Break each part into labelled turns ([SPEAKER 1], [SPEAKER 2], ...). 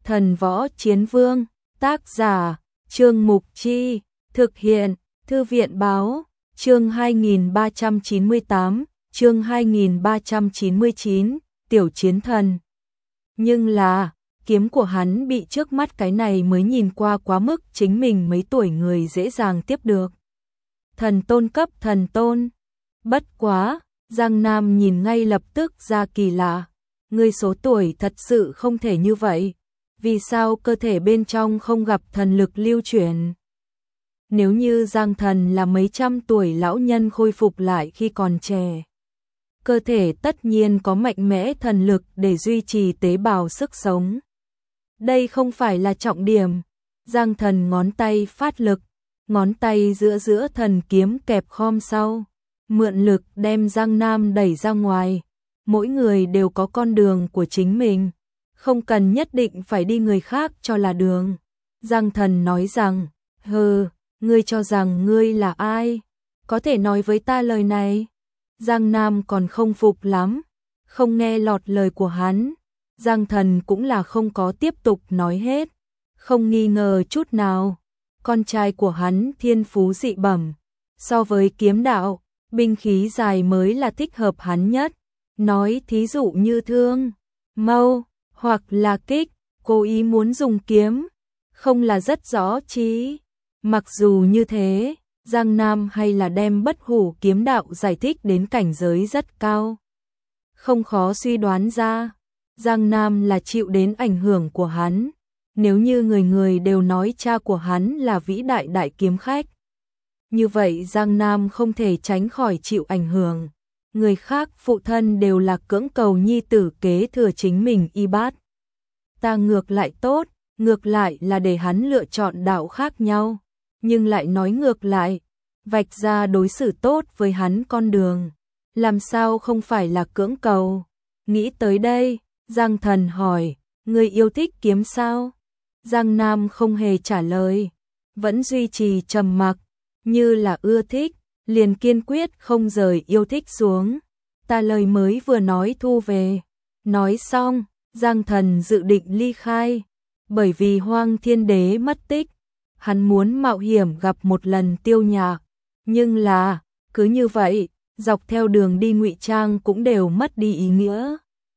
[SPEAKER 1] Thần Võ Chiến Vương, tác giả, Trương Mục Chi, thực hiện, Thư viện Báo, chương 2398, chương 2399, Tiểu Chiến Thần. Nhưng là, kiếm của hắn bị trước mắt cái này mới nhìn qua quá mức chính mình mấy tuổi người dễ dàng tiếp được. Thần tôn cấp thần tôn. Bất quá, Giang Nam nhìn ngay lập tức ra kỳ lạ. Ngươi số tuổi thật sự không thể như vậy. Vì sao cơ thể bên trong không gặp thần lực lưu chuyển? Nếu như Giang Thần là mấy trăm tuổi lão nhân khôi phục lại khi còn trẻ, cơ thể tất nhiên có mạnh mẽ thần lực để duy trì tế bào sức sống. Đây không phải là trọng điểm. Giang Thần ngón tay phát lực, ngón tay giữa thần kiếm kẹp khom sau, mượn lực đem Giang Nam đẩy ra ngoài. Mỗi người đều có con đường của chính mình, không cần nhất định phải đi người khác cho là đường. Giang Thần nói rằng, hừ, ngươi cho rằng ngươi là ai? Có thể nói với ta lời này? Giang Nam còn không phục lắm, không nghe lọt lời của hắn. Giang Thần cũng là không có tiếp tục nói hết, không nghi ngờ chút nào. Con trai của hắn thiên phú dị bẩm, so với kiếm đạo, binh khí dài mới là thích hợp hắn nhất. Nói thí dụ như thương, mâu, hoặc là kích, cố ý muốn dùng kiếm, không là rất rõ chí. Mặc dù như thế, Giang Nam hay là đem bất hủ kiếm đạo giải thích đến cảnh giới rất cao. Không khó suy đoán ra, Giang Nam là chịu đến ảnh hưởng của hắn. Nếu như người người đều nói cha của hắn là vĩ đại đại kiếm khách, như vậy Giang Nam không thể tránh khỏi chịu ảnh hưởng. Người khác phụ thân đều là cưỡng cầu nhi tử kế thừa chính mình y bát. Ta ngược lại tốt, ngược lại là để hắn lựa chọn đạo khác nhau, nhưng lại nói ngược lại, vạch ra đối xử tốt với hắn con đường, làm sao không phải là cưỡng cầu. Nghĩ tới đây, Giang Thần hỏi, ngươi yêu thích kiếm sao? Giang Nam không hề trả lời, vẫn duy trì trầm mặc, như là ưa thích, liền kiên quyết không rời yêu thích xuống. Ta lời mới vừa nói thu về. Nói xong, Giang Thần dự định ly khai, bởi vì Hoang Thiên Đế mất tích, hắn muốn mạo hiểm gặp một lần Tiêu Nhạc, nhưng là, cứ như vậy, dọc theo đường đi ngụy trang cũng đều mất đi ý nghĩa.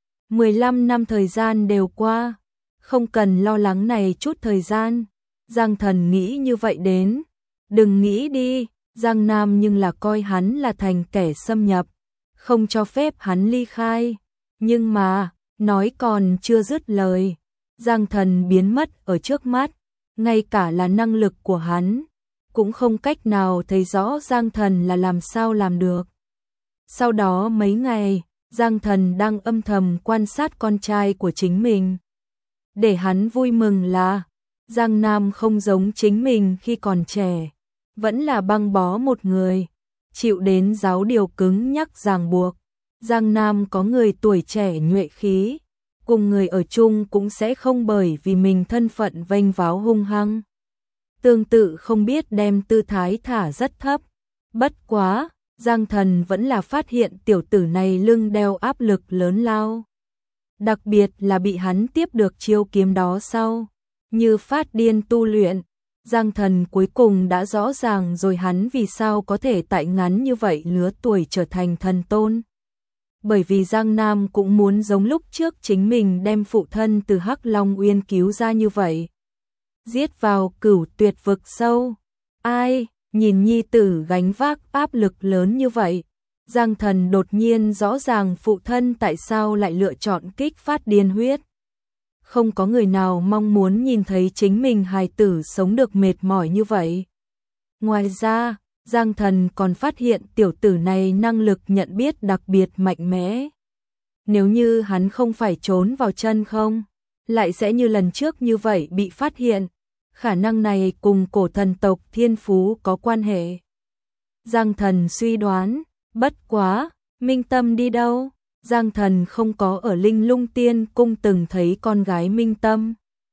[SPEAKER 1] 15 năm thời gian đều qua, không cần lo lắng này chút thời gian. Giang Thần nghĩ như vậy đến, đừng nghĩ đi, Giang Nam nhưng là coi hắn là thành kẻ xâm nhập, không cho phép hắn ly khai. Nhưng mà, nói còn chưa dứt lời, Giang Thần biến mất ở trước mắt, ngay cả là năng lực của hắn, cũng không cách nào thấy rõ Giang Thần là làm sao làm được. Sau đó mấy ngày, Giang Thần đang âm thầm quan sát con trai của chính mình. Để hắn vui mừng là, Giang Nam không giống chính mình khi còn trẻ, vẫn là băng bó một người, chịu đến giáo điều cứng nhắc ràng buộc. Giang Nam có người tuổi trẻ nhuệ khí, cùng người ở chung cũng sẽ không bởi vì mình thân phận vênh váo hung hăng. Tương tự không biết đem tư thái thả rất thấp. Bất quá, Giang Thần vẫn là phát hiện tiểu tử này lưng đeo áp lực lớn lao. Đặc biệt là bị hắn tiếp được chiêu kiếm đó sau, như phát điên tu luyện. Giang Thần cuối cùng đã rõ ràng rồi hắn vì sao có thể tại ngắn như vậy lứa tuổi trở thành thần tôn. Bởi vì Giang Nam cũng muốn giống lúc trước chính mình đem phụ thân từ Hắc Long Uyên cứu ra như vậy. Giết vào Cửu Tuyệt vực sâu. Ai, nhìn nhi tử gánh vác áp lực lớn như vậy. Giang Thần đột nhiên rõ ràng phụ thân tại sao lại lựa chọn kích phát điên huyết. Không có người nào mong muốn nhìn thấy chính mình hài tử sống được mệt mỏi như vậy. Ngoài ra, Giang Thần còn phát hiện tiểu tử này năng lực nhận biết đặc biệt mạnh mẽ. Nếu như hắn không phải trốn vào chân không, lại sẽ như lần trước như vậy bị phát hiện. Khả năng này cùng cổ thần tộc thiên phú có quan hệ. Giang Thần suy đoán, bất quá, Minh Tâm đi đâu? Giang Thần không có ở Linh Lung Tiên Cung từng thấy con gái Minh Tâm.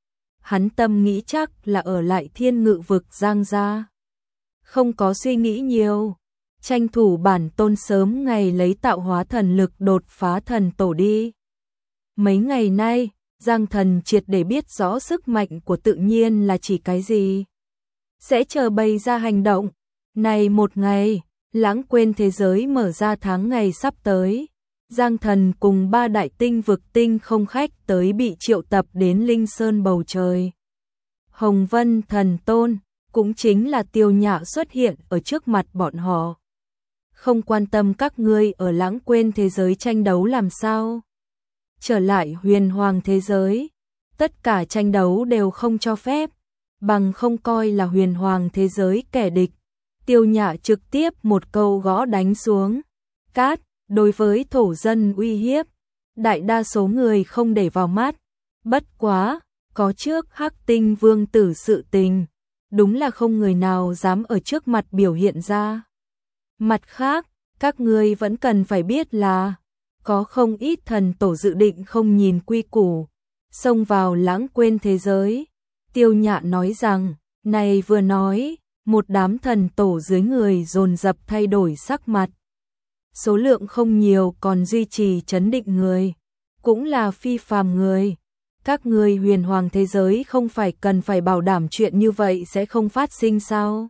[SPEAKER 1] Hắn tâm nghĩ chắc là ở lại Thiên Ngự vực Giang gia. Không có suy nghĩ nhiều, tranh thủ bản tôn sớm ngày lấy tạo hóa thần lực đột phá thần tổ đi. Mấy ngày nay, Giang Thần triệt để biết rõ sức mạnh của tự nhiên là chỉ cái gì. Sẽ chờ bày ra hành động. Này một ngày, lãng quên thế giới mở ra tháng ngày sắp tới. Giang Thần cùng 3 đại tinh vực tinh không khách tới bị triệu tập đến Linh Sơn bầu trời. Hồng Vân Thần Tôn, cũng chính là Tiêu Nhạ xuất hiện ở trước mặt bọn họ. Không quan tâm các ngươi ở lãng quên thế giới tranh đấu làm sao. Trở lại huyền hoàng thế giới, tất cả tranh đấu đều không cho phép, bằng không coi là huyền hoàng thế giới kẻ địch. Tiêu Nhạ trực tiếp một câu gõ đánh xuống. Cát, đối với thổ dân uy hiếp, đại đa số người không để vào mắt. Bất quá, có trước Hắc Tinh Vương tử sự tình, đúng là không người nào dám ở trước mặt biểu hiện ra. Mặt khác, các ngươi vẫn cần phải biết là có không ít thần tổ dự định không nhìn quy củ, xông vào lãng quên thế giới. Tiêu Nhạ nói rằng, này vừa nói, một đám thần tổ dưới người dồn dập thay đổi sắc mặt. Số lượng không nhiều còn duy trì trấn định người, cũng là phi phàm người. Các ngươi huyền hoàng thế giới không phải cần phải bảo đảm chuyện như vậy sẽ không phát sinh sao?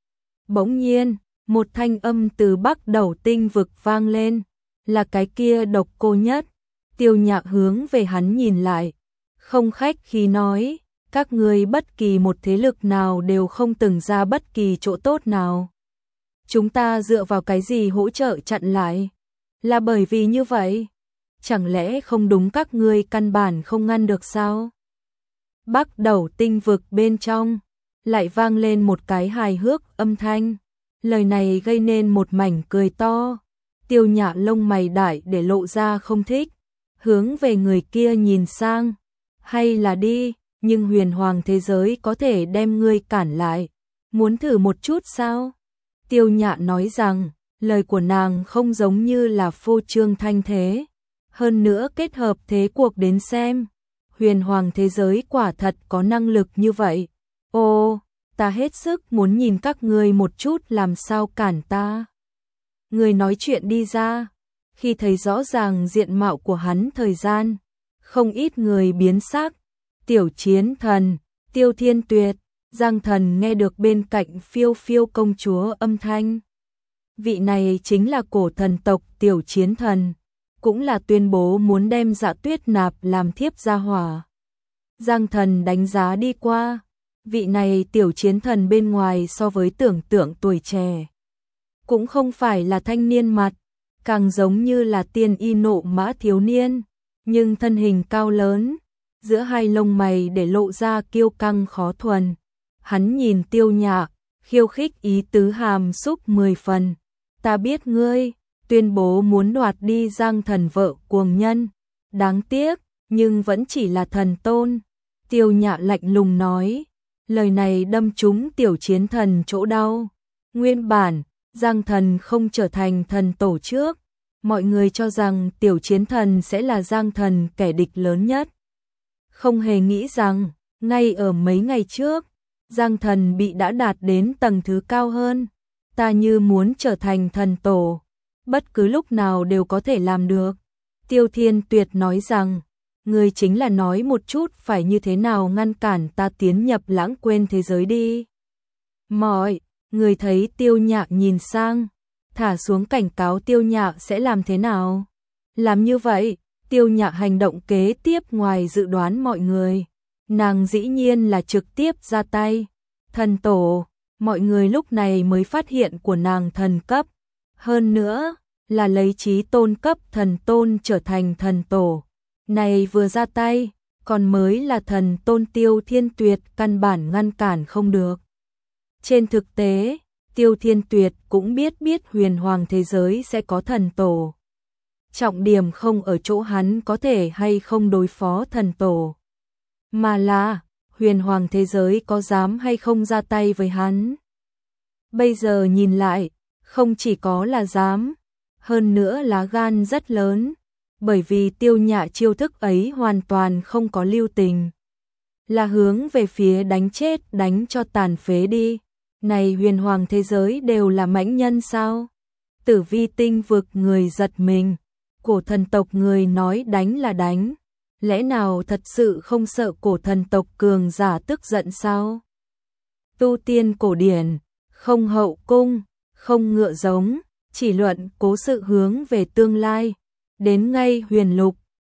[SPEAKER 1] Bỗng nhiên, một thanh âm từ Bắc Đầu tinh vực vang lên, là cái kia Độc Cô Nhất. Tiêu Nhạ hướng về hắn nhìn lại, không khách khí nói, các ngươi bất kỳ một thế lực nào đều không từng ra bất kỳ chỗ tốt nào. Chúng ta dựa vào cái gì hỗ trợ chặn lại? Là bởi vì như vậy? Chẳng lẽ không đúng các ngươi căn bản không ngăn được sao? Bắc Đầu tinh vực bên trong, lại vang lên một cái hài hước âm thanh. Lời này gây nên một mảnh cười to. Tiêu Nhạ lông mày đại để lộ ra không thích, hướng về người kia nhìn sang. Hay là đi, nhưng huyền hoàng thế giới có thể đem ngươi cản lại. Muốn thử một chút sao? Tiêu Nhạ nói rằng, lời của nàng không giống như là phô trương thanh thế. Hơn nữa kết hợp thế cuộc đến xem, huyền hoàng thế giới quả thật có năng lực như vậy. Ô, ta hết sức muốn nhìn các ngươi một chút làm sao cản ta. Người nói chuyện đi ra, khi thấy rõ ràng diện mạo của hắn thời gian, không ít người biến sắc. Tiểu Chiến Thần, Tiêu Thiên Tuyệt, Giang Thần nghe được bên cạnh Phiêu Phiêu công chúa âm thanh. Vị này chính là cổ thần tộc Tiểu Chiến Thần, cũng là tuyên bố muốn đem Dạ Tuyết nạp làm thiếp gia hỏa. Giang Thần đánh giá đi qua, vị này Tiểu Chiến Thần bên ngoài so với tưởng tượng tuổi trẻ, cũng không phải là thanh niên mặt, càng giống như là tiên y nộ mã thiếu niên, nhưng thân hình cao lớn, giữa hai lông mày để lộ ra kiêu căng khó thuần. Hắn nhìn Tiêu Nhạ, khiêu khích ý tứ hàm xúc 10 phần. Ta biết ngươi, tuyên bố muốn đoạt đi Giang Thần vợ cuồng nhân. Đáng tiếc, nhưng vẫn chỉ là thần tôn. Tiêu Nhạ lạnh lùng nói, lời này đâm trúng Tiểu Chiến Thần chỗ đau. Nguyên bản, Giang Thần không trở thành thần tổ trước, mọi người cho rằng Tiểu Chiến Thần sẽ là Giang Thần kẻ địch lớn nhất. Không hề nghĩ rằng, ngay ở mấy ngày trước, Giang Thần bị đã đạt đến tầng thứ cao hơn. Ta như muốn trở thành thần tổ, bất cứ lúc nào đều có thể làm được. Tiêu Thiên Tuyệt nói rằng, người chính là nói một chút phải như thế nào ngăn cản ta tiến nhập lãng quên thế giới đi. Mọi người thấy Tiêu Nhạ nhìn sang, thả xuống cảnh cáo Tiêu Nhạ sẽ làm thế nào. Làm như vậy, Tiêu Nhạ hành động kế tiếp ngoài dự đoán mọi người. Nàng dĩ nhiên là trực tiếp ra tay. Thần tổ, mọi người lúc này mới phát hiện của nàng thần cấp. Hơn nữa, là lấy chí tôn cấp thần tôn trở thành thần tổ. Này vừa ra tay, còn mới là thần tôn Tiêu Thiên Tuyệt căn bản ngăn cản không được. Trên thực tế, Tiêu Thiên Tuyệt cũng biết huyền hoàng thế giới sẽ có thần tổ. Trọng điểm không ở chỗ hắn có thể hay không đối phó thần tổ, mà là huyền hoàng thế giới có dám hay không ra tay với hắn. Bây giờ nhìn lại, không chỉ có là dám, hơn nữa lá gan rất lớn, bởi vì Tiêu Nhạ chiêu thức ấy hoàn toàn không có lưu tình. Là hướng về phía đánh chết đánh cho tàn phế đi. Này huyền hoàng thế giới đều là mãnh nhân sao? Tử Vi tinh vực người giật mình, cổ thần tộc người nói đánh là đánh, Lẽ nào thật sự không sợ cổ thần tộc cường giả tức giận sao? Tu tiên cổ điển, không hậu cung, không ngựa giống, chỉ luận cố sự hướng về tương lai. Đến ngay huyền lục,